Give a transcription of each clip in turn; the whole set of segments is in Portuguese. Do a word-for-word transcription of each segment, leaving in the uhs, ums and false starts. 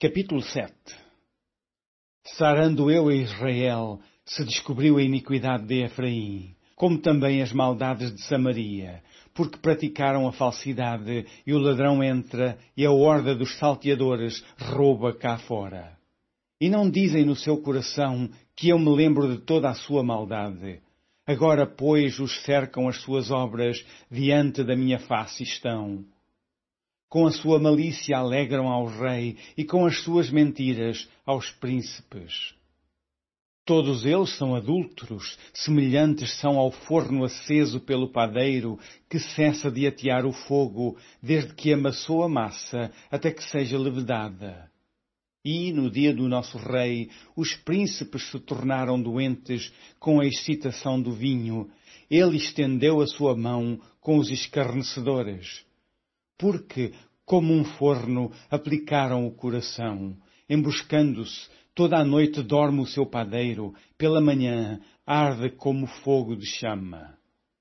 Capítulo sete. Sarando eu a Israel, se descobriu a iniquidade de Efraim, como também as maldades de Samaria, porque praticaram a falsidade, e o ladrão entra, e a horda dos salteadores rouba cá fora. E não dizem no seu coração que eu me lembro de toda a sua maldade. Agora, pois, os cercam as suas obras, diante da minha face estão. Com a sua malícia alegram ao rei, e com as suas mentiras aos príncipes. Todos eles são adúlteros, semelhantes são ao forno aceso pelo padeiro, que cessa de atear o fogo, desde que amassou a massa, até que seja levedada. E, no dia do nosso rei, os príncipes se tornaram doentes com a excitação do vinho. Ele estendeu a sua mão com os escarnecedores. Porque, como um forno, aplicaram o coração. Emboscando-se, toda a noite dorme o seu padeiro, pela manhã arde como fogo de chama.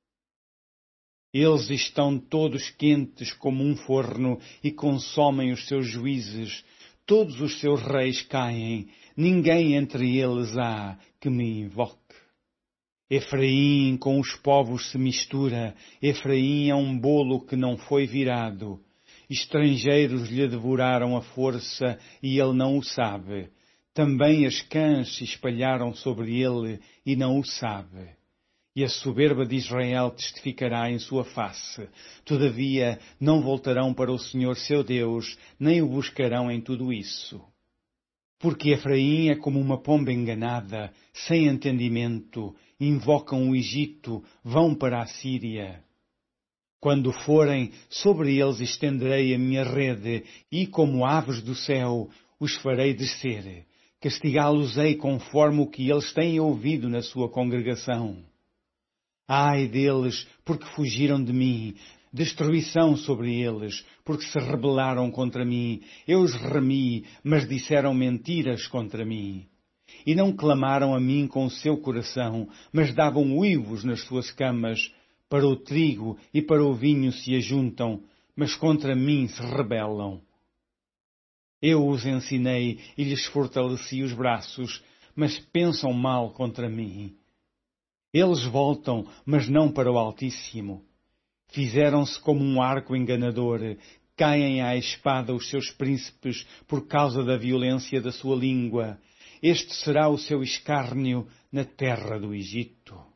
Eles estão todos quentes como um forno e consomem os seus juízes. Todos os seus reis caem, ninguém entre eles há que me invoque. Efraim com os povos se mistura, Efraim é um bolo que não foi virado. Estrangeiros lhe devoraram a força e ele não o sabe. Também as cãs se espalharam sobre ele e não o sabe. E a soberba de Israel testificará em sua face. Todavia não voltarão para o Senhor seu Deus, nem o buscarão em tudo isso. Porque Efraim é como uma pomba enganada, sem entendimento, invocam o Egito, vão para a Síria. Quando forem, sobre eles estenderei a minha rede, e como aves do céu, os farei descer. Castigá-los-ei conforme o que eles têm ouvido na sua congregação. Ai deles, porque fugiram de mim, destruição sobre eles, porque se rebelaram contra mim. Eu os remi, mas disseram mentiras contra mim. E não clamaram a mim com o seu coração, mas davam uivos nas suas camas. Para o trigo e para o vinho se ajuntam, mas contra mim se rebelam. Eu os ensinei e lhes fortaleci os braços, mas pensam mal contra mim. Eles voltam, mas não para o Altíssimo. Fizeram-se como um arco enganador, caem à espada os seus príncipes por causa da violência da sua língua. Este será o seu escárnio na terra do Egito.